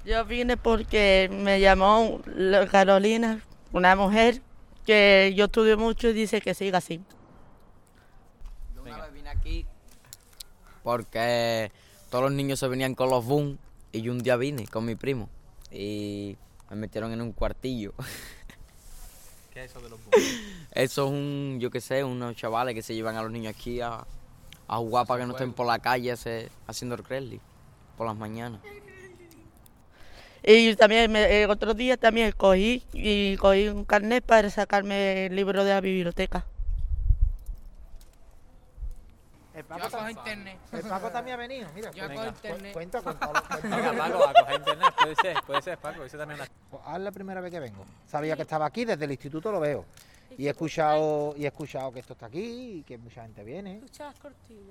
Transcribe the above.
Yo vine porque me llamó Carolina, una mujer que yo estudio mucho y dice que siga así. Yo una vez vine aquí porque todos los niños se venían con los boom y yo un día vine con mi primo y me metieron en un cuartillo. ¿Qué es eso de los boom? Eso es yo qué sé, unos chavales que se llevan a los niños aquí a jugar para que no estén por la calle haciendo el Cresly por las mañanas. Y también el otro día también cogí un carnet para sacarme el libro de la biblioteca. El Paco también ha venido, mira. Yo cojo internet. Cuéntalo. Venga, Paco, a coger internet. Puede ser, Paco. Ese también Pues es la primera vez que vengo. Sabía que estaba aquí, desde el instituto lo veo. Y he escuchado que esto está aquí y que mucha gente viene.